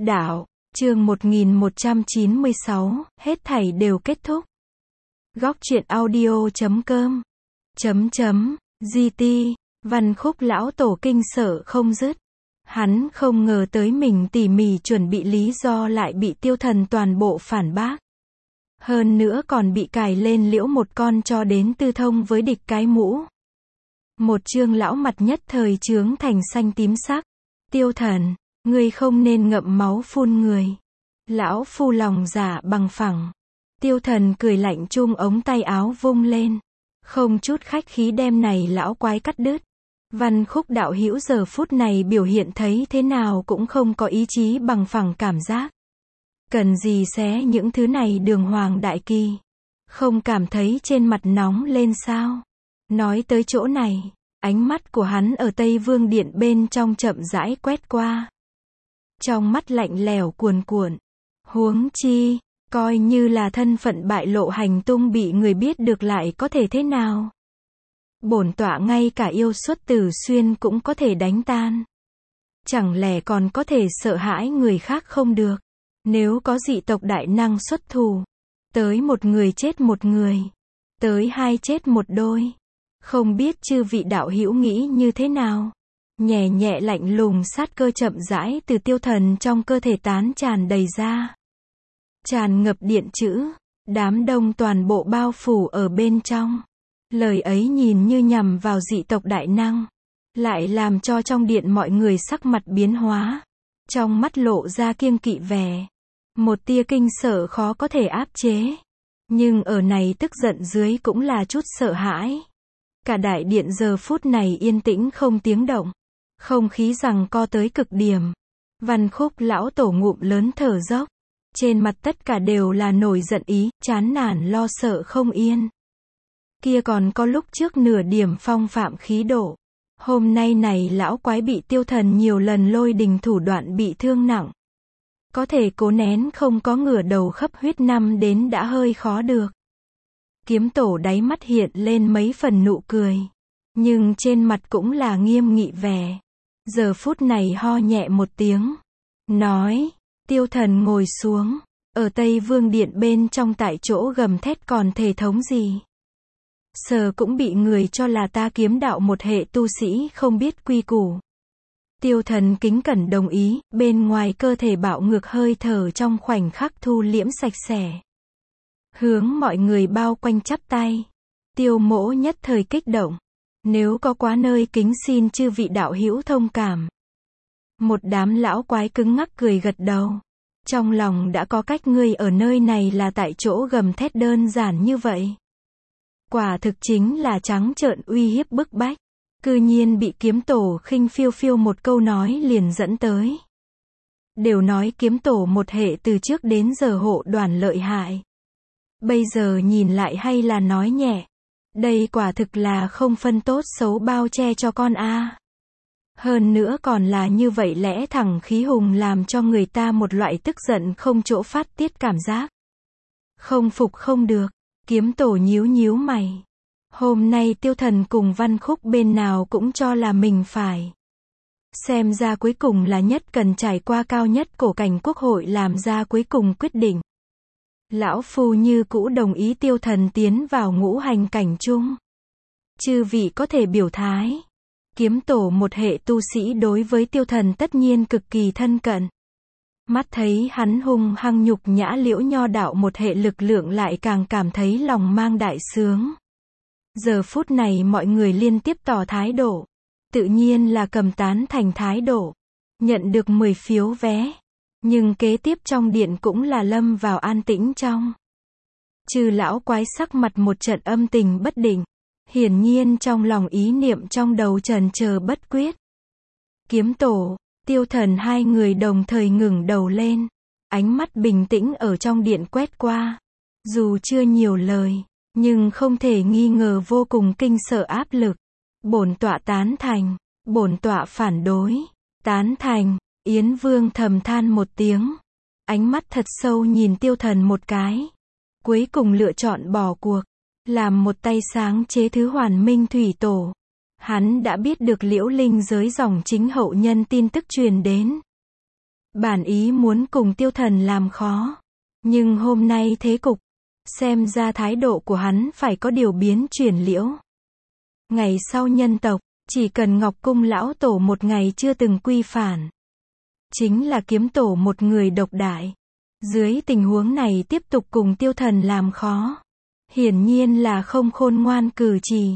Đạo, chương 1196, hết thảy đều kết thúc. Góc truyện audio.com GT, Văn Khúc lão tổ kinh sợ không dứt. Hắn không ngờ tới mình tỉ mỉ chuẩn bị lý do lại bị Tiêu Thần toàn bộ phản bác. Hơn nữa còn bị cài lên liễu một con cho đến tư thông với địch cái mũ. Một Trương lão mặt nhất thời chướng thành xanh tím sắc. Tiêu Thần, ngươi không nên ngậm máu phun người. Lão phu lòng dạ bằng phẳng. Tiêu Thần cười lạnh chung ống tay áo vung lên. Không chút khách khí đem này lão quái cắt đứt. Văn Khúc đạo hữu giờ phút này biểu hiện thấy thế nào cũng không có ý chí bằng phẳng cảm giác. Cần gì xé những thứ này đường hoàng đại kỳ. Không cảm thấy trên mặt nóng lên sao? Nói tới chỗ này, ánh mắt của hắn ở Tây Vương Điện bên trong chậm rãi quét qua. Trong mắt lạnh lẽo cuồn cuộn. Huống chi, coi như là thân phận bại lộ hành tung bị người biết được lại có thể thế nào? Bổn tọa ngay cả yêu xuất tử xuyên cũng có thể đánh tan. Chẳng lẽ còn có thể sợ hãi người khác không được? Nếu có dị tộc đại năng xuất thủ, tới một người chết một người, tới hai chết một đôi. Không biết chư vị đạo hữu nghĩ như thế nào? Nhẹ nhẹ lạnh lùng sát cơ chậm rãi từ Tiêu Thần trong cơ thể tán tràn đầy ra. Tràn ngập điện chữ, đám đông toàn bộ bao phủ ở bên trong. Lời ấy nhìn như nhằm vào dị tộc đại năng, lại làm cho trong điện mọi người sắc mặt biến hóa. Trong mắt lộ ra kiêng kỵ vẻ. Một tia kinh sợ khó có thể áp chế. Nhưng ở này tức giận dưới cũng là chút sợ hãi. Cả đại điện giờ phút này yên tĩnh không tiếng động. Không khí giằng co tới cực điểm. Văn Khúc lão tổ ngụm lớn thở dốc. Trên mặt tất cả đều là nổi giận ý, chán nản lo sợ không yên. Kia còn có lúc trước nửa điểm phong phạm khí độ. Hôm nay này lão quái bị Tiêu Thần nhiều lần lôi đình thủ đoạn bị thương nặng. Có thể cố nén không có ngửa đầu khấp huyết năm đến đã hơi khó được. Kiếm tổ đáy mắt hiện lên mấy phần nụ cười. Nhưng trên mặt cũng là nghiêm nghị vẻ. Giờ phút này ho nhẹ một tiếng. Nói, Tiêu Thần ngồi xuống. Ở Tây Vương Điện bên trong tại chỗ gầm thét còn thể thống gì. Sờ cũng bị người cho là ta kiếm đạo một hệ tu sĩ không biết quy củ. Tiêu Thần kính cẩn đồng ý, bên ngoài cơ thể bạo ngược hơi thở trong khoảnh khắc thu liễm sạch sẽ. Hướng mọi người bao quanh chắp tay. Tiêu mỗ nhất thời kích động. Nếu có quá nơi kính xin chư vị đạo hữu thông cảm. Một đám lão quái cứng ngắc cười gật đầu. Trong lòng đã có cách, ngươi ở nơi này là tại chỗ gầm thét đơn giản như vậy. Quả thực chính là trắng trợn uy hiếp bức bách. Cư nhiên bị kiếm tổ khinh phiêu phiêu một câu nói liền dẫn tới. Đều nói kiếm tổ một hệ từ trước đến giờ hộ đoàn lợi hại. Bây giờ nhìn lại hay là nói nhẹ. Đây quả thực là không phân tốt xấu bao che cho con a. Hơn nữa còn là như vậy lẽ thẳng khí hùng làm cho người ta một loại tức giận không chỗ phát tiết cảm giác. Không phục không được. Kiếm tổ nhíu nhíu mày. Hôm nay Tiêu Thần cùng Văn Khúc bên nào cũng cho là mình phải. Xem ra cuối cùng là nhất cần trải qua cao nhất cổ cảnh quốc hội làm ra cuối cùng quyết định. Lão phu như cũ đồng ý Tiêu Thần tiến vào ngũ hành cảnh chung. Chư vị có thể biểu thái. Kiếm tổ một hệ tu sĩ đối với Tiêu Thần tất nhiên cực kỳ thân cận. Mắt thấy hắn hung hăng nhục nhã liễu nho đạo một hệ lực lượng lại càng cảm thấy lòng mang đại sướng. Giờ phút này mọi người liên tiếp tỏ thái độ. Tự nhiên là cầm tán thành thái độ. Nhận được 10 phiếu vé. Nhưng kế tiếp trong điện cũng là lâm vào an tĩnh trong. Trừ lão quái sắc mặt một trận âm tình bất định. Hiển nhiên trong lòng ý niệm trong đầu trần chờ bất quyết. Kiếm tổ, Tiêu Thần hai người đồng thời ngừng đầu lên. Ánh mắt bình tĩnh ở trong điện quét qua. Dù chưa nhiều lời, nhưng không thể nghi ngờ vô cùng kinh sợ áp lực. Bổn tọa tán thành, bổn tọa phản đối, tán thành. Yến Vương thầm than một tiếng. Ánh mắt thật sâu nhìn Tiêu Thần một cái. Cuối cùng lựa chọn bỏ cuộc. Làm một tay sáng chế thứ hoàn minh thủy tổ. Hắn đã biết được liễu linh giới dòng chính hậu nhân tin tức truyền đến. Bản ý muốn cùng Tiêu Thần làm khó. Nhưng hôm nay thế cục, xem ra thái độ của hắn phải có điều biến chuyển liễu. Ngày sau nhân tộc, chỉ cần Ngọc Cung lão tổ một ngày chưa từng quy phản, chính là kiếm tổ một người độc đại. Dưới tình huống này tiếp tục cùng Tiêu Thần làm khó, hiển nhiên là không khôn ngoan cử chỉ.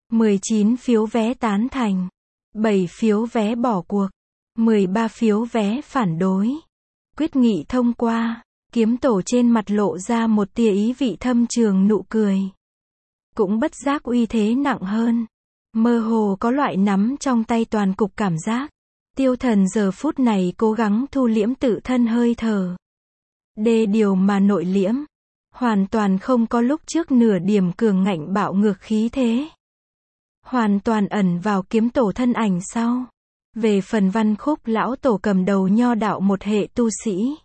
19 phiếu vé tán thành, 7 phiếu vé bỏ cuộc, 13 phiếu vé phản đối. Quyết nghị thông qua. Kiếm tổ trên mặt lộ ra một tia ý vị thâm trường nụ cười. Cũng bất giác uy thế nặng hơn. Mơ hồ có loại nắm trong tay toàn cục cảm giác. Tiêu Thần giờ phút này cố gắng thu liễm tự thân hơi thở. Đê điều mà nội liễm. Hoàn toàn không có lúc trước nửa điểm cường ngạnh bạo ngược khí thế. Hoàn toàn ẩn vào kiếm tổ thân ảnh sau. Về phần Văn Khúc lão tổ cầm đầu nho đạo một hệ tu sĩ.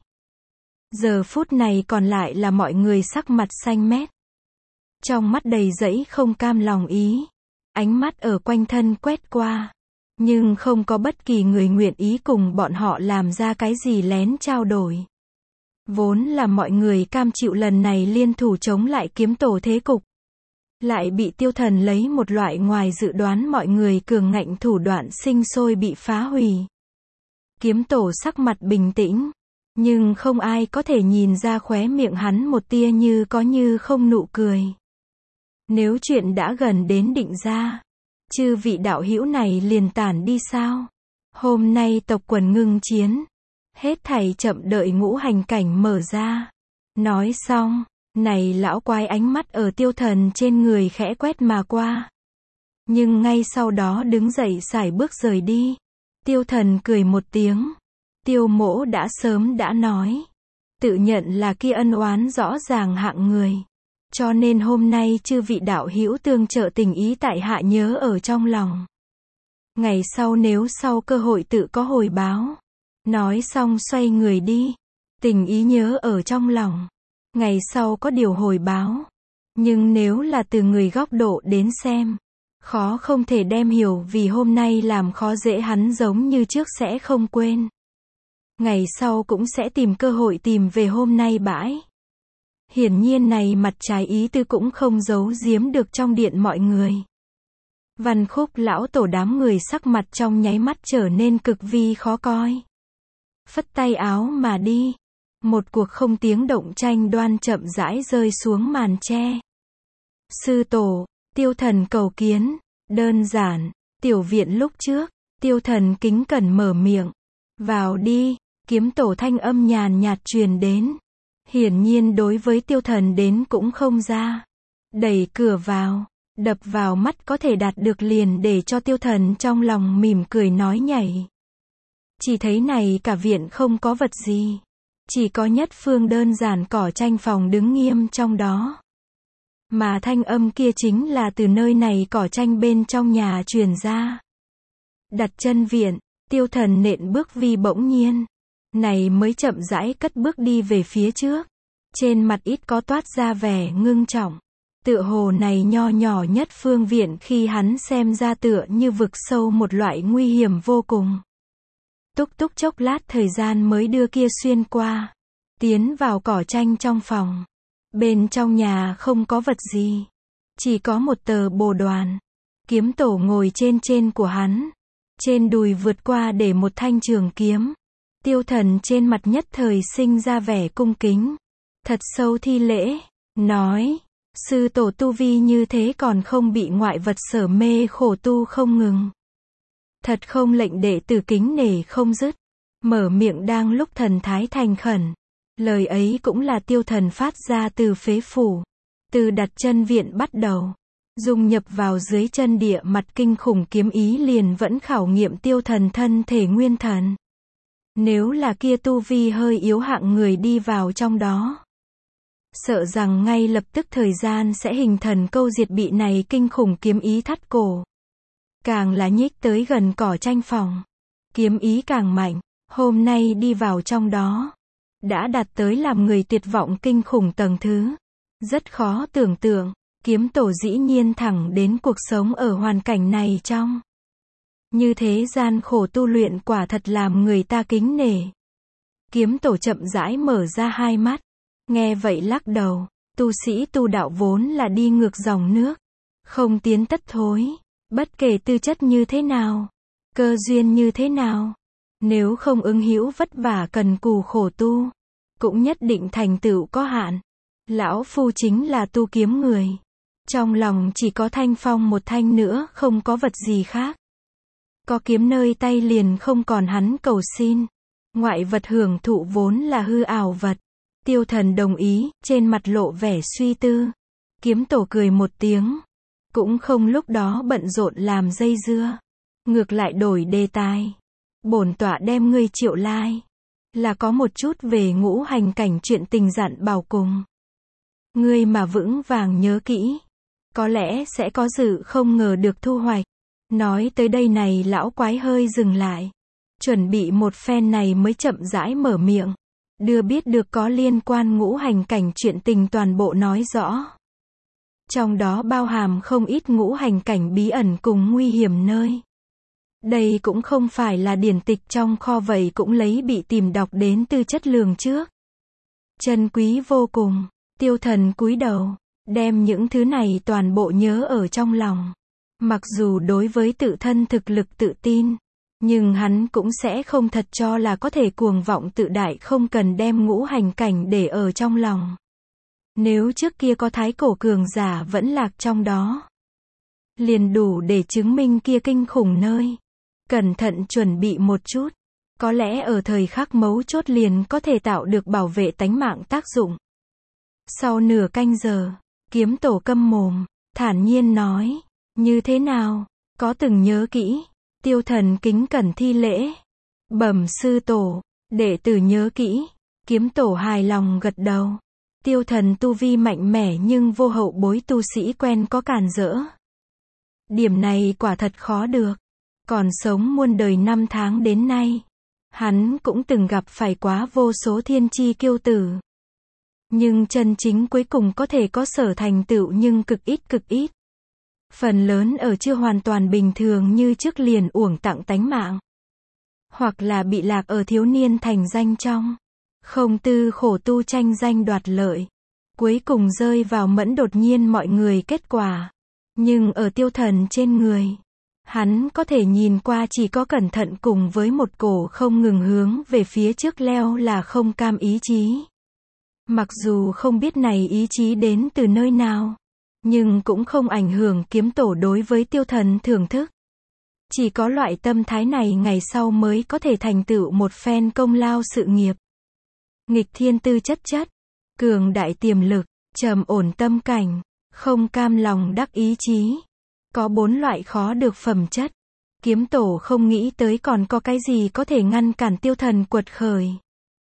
Giờ phút này còn lại là mọi người sắc mặt xanh mét. Trong mắt đầy dẫy không cam lòng ý. Ánh mắt ở quanh thân quét qua. Nhưng không có bất kỳ người nguyện ý cùng bọn họ làm ra cái gì lén trao đổi. Vốn là mọi người cam chịu lần này liên thủ chống lại kiếm tổ thế cục. Lại bị Tiêu Thần lấy một loại ngoài dự đoán mọi người cường ngạnh thủ đoạn sinh sôi bị phá hủy. Kiếm tổ sắc mặt bình tĩnh. Nhưng không ai có thể nhìn ra khóe miệng hắn một tia như có như không nụ cười. Nếu chuyện đã gần đến định ra, chư vị đạo hữu này liền tản đi sao? Hôm nay tộc quần ngưng chiến, hết thảy chậm đợi ngũ hành cảnh mở ra. Nói xong, này lão quái ánh mắt ở Tiêu Thần trên người khẽ quét mà qua. Nhưng ngay sau đó đứng dậy sải bước rời đi. Tiêu Thần cười một tiếng. Tiêu mỗ đã sớm đã nói. Tự nhận là kia ân oán rõ ràng hạng người. Cho nên hôm nay chư vị đạo hữu tương trợ tình ý tại hạ nhớ ở trong lòng. Ngày sau nếu sau cơ hội tự có hồi báo. Nói xong xoay người đi. Tình ý nhớ ở trong lòng. Ngày sau có điều hồi báo. Nhưng nếu là từ người góc độ đến xem. Khó không thể đem hiểu vì hôm nay làm khó dễ hắn giống như trước sẽ không quên. Ngày sau cũng sẽ tìm cơ hội tìm về hôm nay bãi. Hiển nhiên này mặt trái ý tư cũng không giấu giếm được trong điện mọi người. Văn Khúc lão tổ đám người sắc mặt trong nháy mắt trở nên cực vi khó coi. Phất tay áo mà đi. Một cuộc không tiếng động tranh đoan chậm rãi rơi xuống màn tre. Sư tổ, Tiêu Thần cầu kiến. Đơn giản, tiểu viện lúc trước, Tiêu Thần kính cẩn mở miệng. Vào đi. Kiếm tổ thanh âm nhàn nhạt truyền đến. Hiển nhiên đối với Tiêu Thần đến cũng không ra. Đẩy cửa vào, đập vào mắt có thể đạt được liền để cho Tiêu Thần trong lòng mỉm cười nói nhảy. Chỉ thấy này cả viện không có vật gì. Chỉ có nhất phương đơn giản cỏ tranh phòng đứng nghiêm trong đó. Mà thanh âm kia chính là từ nơi này cỏ tranh bên trong nhà truyền ra. Đặt chân viện, Tiêu Thần nện bước vi bỗng nhiên. Này mới chậm rãi cất bước đi về phía trước. Trên mặt ít có toát ra vẻ ngưng trọng. Tựa hồ này nho nhỏ nhất phương viện khi hắn xem ra tựa như vực sâu một loại nguy hiểm vô cùng. Túc túc chốc lát thời gian mới đưa kia xuyên qua. Tiến vào cỏ tranh trong phòng. Bên trong nhà không có vật gì. Chỉ có một tờ bồ đoàn. Kiếm tổ ngồi trên của hắn. Trên đùi vượt qua để một thanh trường kiếm. Tiêu Thần trên mặt nhất thời sinh ra vẻ cung kính. Thật sâu thi lễ. Nói. Sư tổ tu vi như thế còn không bị ngoại vật sở mê khổ tu không ngừng. Thật không lệnh đệ tử kính nể không dứt. Mở miệng đang lúc thần thái thành khẩn. Lời ấy cũng là Tiêu Thần phát ra từ phế phủ. Từ đặt chân viện bắt đầu. Dung nhập vào dưới chân địa mặt kinh khủng kiếm ý liền vẫn khảo nghiệm Tiêu Thần thân thể nguyên thần. Nếu là kia tu vi hơi yếu hạng người đi vào trong đó. Sợ rằng ngay lập tức thời gian sẽ hình thần câu diệt bị này kinh khủng kiếm ý thắt cổ. Càng là nhích tới gần cỏ tranh phòng. Kiếm ý càng mạnh, hôm nay đi vào trong đó. Đã đạt tới làm người tuyệt vọng kinh khủng tầng thứ. Rất khó tưởng tượng, kiếm tổ dĩ nhiên thẳng đến cuộc sống ở hoàn cảnh này trong. Như thế gian khổ tu luyện quả thật làm người ta kính nể. Kiếm tổ chậm rãi mở ra hai mắt. Nghe vậy lắc đầu. Tu sĩ tu đạo vốn là đi ngược dòng nước. Không tiến tất thối. Bất kể tư chất như thế nào. Cơ duyên như thế nào. Nếu không ứng hữu vất vả cần cù khổ tu. Cũng nhất định thành tựu có hạn. Lão Phu chính là tu kiếm người. Trong lòng chỉ có thanh phong một thanh nữa, không có vật gì khác. Có kiếm nơi tay liền không còn hắn cầu xin. Ngoại vật hưởng thụ vốn là hư ảo vật. Tiêu Thần đồng ý, trên mặt lộ vẻ suy tư. Kiếm tổ cười một tiếng. Cũng không lúc đó bận rộn làm dây dưa. Ngược lại đổi đề tài. Bổn tọa đem ngươi triệu lai. Là có một chút về ngũ hành cảnh chuyện tình dặn bảo cùng. Ngươi mà vững vàng nhớ kỹ. Có lẽ sẽ có dự không ngờ được thu hoạch. Nói tới đây này lão quái hơi dừng lại. Chuẩn bị một phen này mới chậm rãi mở miệng. Đưa biết được có liên quan ngũ hành cảnh chuyện tình toàn bộ nói rõ. Trong đó bao hàm không ít ngũ hành cảnh bí ẩn cùng nguy hiểm nơi. Đây cũng không phải là điển tịch trong kho vậy cũng lấy bị tìm đọc đến từ chất lượng trước. Chân quý vô cùng. Tiêu Thần cúi đầu. Đem những thứ này toàn bộ nhớ ở trong lòng. Mặc dù đối với tự thân thực lực tự tin. Nhưng hắn cũng sẽ không thật cho là có thể cuồng vọng tự đại không cần đem ngũ hành cảnh để ở trong lòng. Nếu trước kia có thái cổ cường giả vẫn lạc trong đó. Liền đủ để chứng minh kia kinh khủng nơi. Cẩn thận chuẩn bị một chút. Có lẽ ở thời khắc mấu chốt liền có thể tạo được bảo vệ tánh mạng tác dụng. Sau nửa canh giờ, kiếm tổ câm mồm, thản nhiên nói. Như thế nào? Có từng nhớ kỹ? Tiêu Thần kính cẩn thi lễ. Bẩm sư tổ, đệ tử nhớ kỹ. Kiếm tổ hài lòng gật đầu. Tiêu Thần tu vi mạnh mẽ nhưng vô hậu bối tu sĩ quen có cản rỡ. Điểm này quả thật khó được. Còn sống muôn đời năm tháng đến nay. Hắn cũng từng gặp phải quá vô số thiên chi kiêu tử. Nhưng chân chính cuối cùng có thể có sở thành tựu nhưng cực ít. Phần lớn ở chưa hoàn toàn bình thường như trước liền uổng tặng tánh mạng. Hoặc là bị lạc ở thiếu niên thành danh trong. Không tư khổ tu tranh danh đoạt lợi. Cuối cùng rơi vào mẫn đột nhiên mọi người kết quả. Nhưng ở Tiêu Thần trên người. Hắn có thể nhìn qua chỉ có cẩn thận cùng với một cổ không ngừng hướng về phía trước leo là không cam ý chí. Mặc dù không biết này ý chí đến từ nơi nào. Nhưng cũng không ảnh hưởng kiếm tổ đối với Tiêu Thần thưởng thức. Chỉ có loại tâm thái này ngày sau mới có thể thành tựu một phen công lao sự nghiệp. Nghịch thiên tư chất, cường đại tiềm lực, trầm ổn tâm cảnh, không cam lòng đắc ý chí. Có 4 loại khó được phẩm chất. Kiếm tổ không nghĩ tới còn có cái gì có thể ngăn cản Tiêu Thần quật khởi.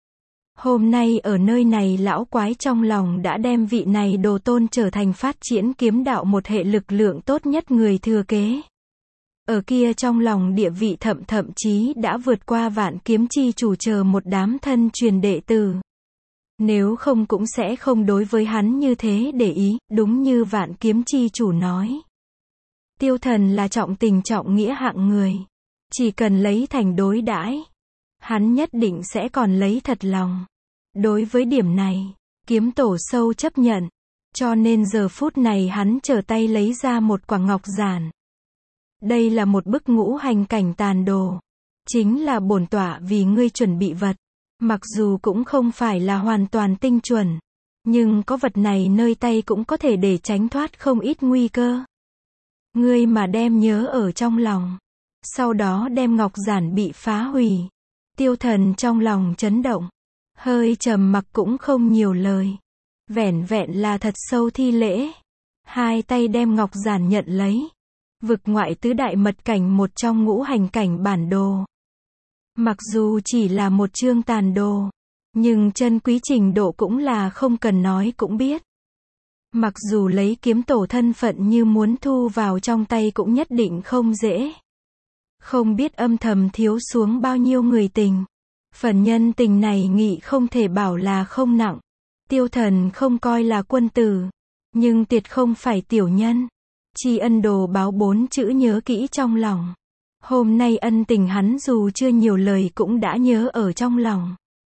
Hôm nay ở nơi này lão quái trong lòng đã đem vị này đồ tôn trở thành phát triển kiếm đạo một hệ lực lượng tốt nhất người thừa kế. Ở kia trong lòng địa vị thậm chí đã vượt qua Vạn Kiếm chi chủ chờ một đám thân truyền đệ tử. Nếu không cũng sẽ không đối với hắn như thế để ý, đúng như Vạn Kiếm chi chủ nói. Tiêu Thần là trọng tình trọng nghĩa hạng người. Chỉ cần lấy thành đối đãi, hắn nhất định sẽ còn lấy thật lòng. Đối với điểm này, kiếm tổ sâu chấp nhận. Cho nên giờ phút này hắn trở tay lấy ra một quả ngọc giản. Đây là một bức ngũ hành cảnh tàn đồ. Chính là bổn tọa vì ngươi chuẩn bị vật. Mặc dù cũng không phải là hoàn toàn tinh chuẩn. Nhưng có vật này nơi tay cũng có thể để tránh thoát không ít nguy cơ. Ngươi mà đem nhớ ở trong lòng. Sau đó đem ngọc giản bị phá hủy. Tiêu Thần trong lòng chấn động. Hơi trầm mặc cũng không nhiều lời. Vẻn vẹn là thật sâu thi lễ. Hai tay đem ngọc giản nhận lấy. Vực ngoại tứ đại mật cảnh một trong ngũ hành cảnh bản đồ. Mặc dù chỉ là một chương tàn đồ. Nhưng chân quý trình độ cũng là không cần nói cũng biết. Mặc dù lấy kiếm tổ thân phận như muốn thu vào trong tay cũng nhất định không dễ. Không biết âm thầm thiếu xuống bao nhiêu người tình. Phần nhân tình này nghị không thể bảo là không nặng. Tiêu Thần không coi là quân tử. Nhưng tuyệt không phải tiểu nhân. Tri ân đồ báo 4 chữ nhớ kỹ trong lòng. Hôm nay ân tình hắn dù chưa nhiều lời cũng đã nhớ ở trong lòng.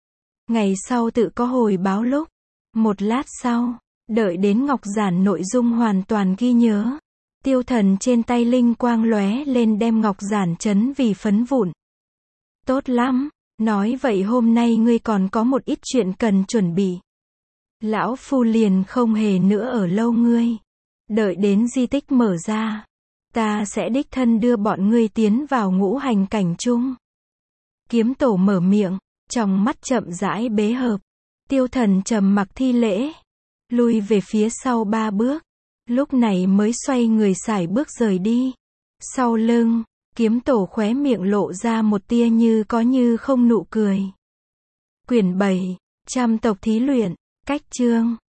Ngày sau tự có hồi báo lúc. Một lát sau, đợi đến ngọc giản nội dung hoàn toàn ghi nhớ. Tiêu Thần trên tay linh quang lóe lên đem ngọc giản chấn vì phấn vụn. Tốt lắm, nói vậy hôm nay ngươi còn có một ít chuyện cần chuẩn bị. Lão Phu liền không hề nữa ở lâu ngươi. Đợi đến di tích mở ra, ta sẽ đích thân đưa bọn ngươi tiến vào ngũ hành cảnh chung. Kiếm Tổ mở miệng, trong mắt chậm rãi bế hợp. Tiêu Thần trầm mặc thi lễ, lui về phía sau 3 bước, lúc này mới xoay người sải bước rời đi. Sau lưng, Kiếm Tổ khóe miệng lộ ra một tia như có như không nụ cười. Quyển 7, Trăm tộc thí luyện, cách chương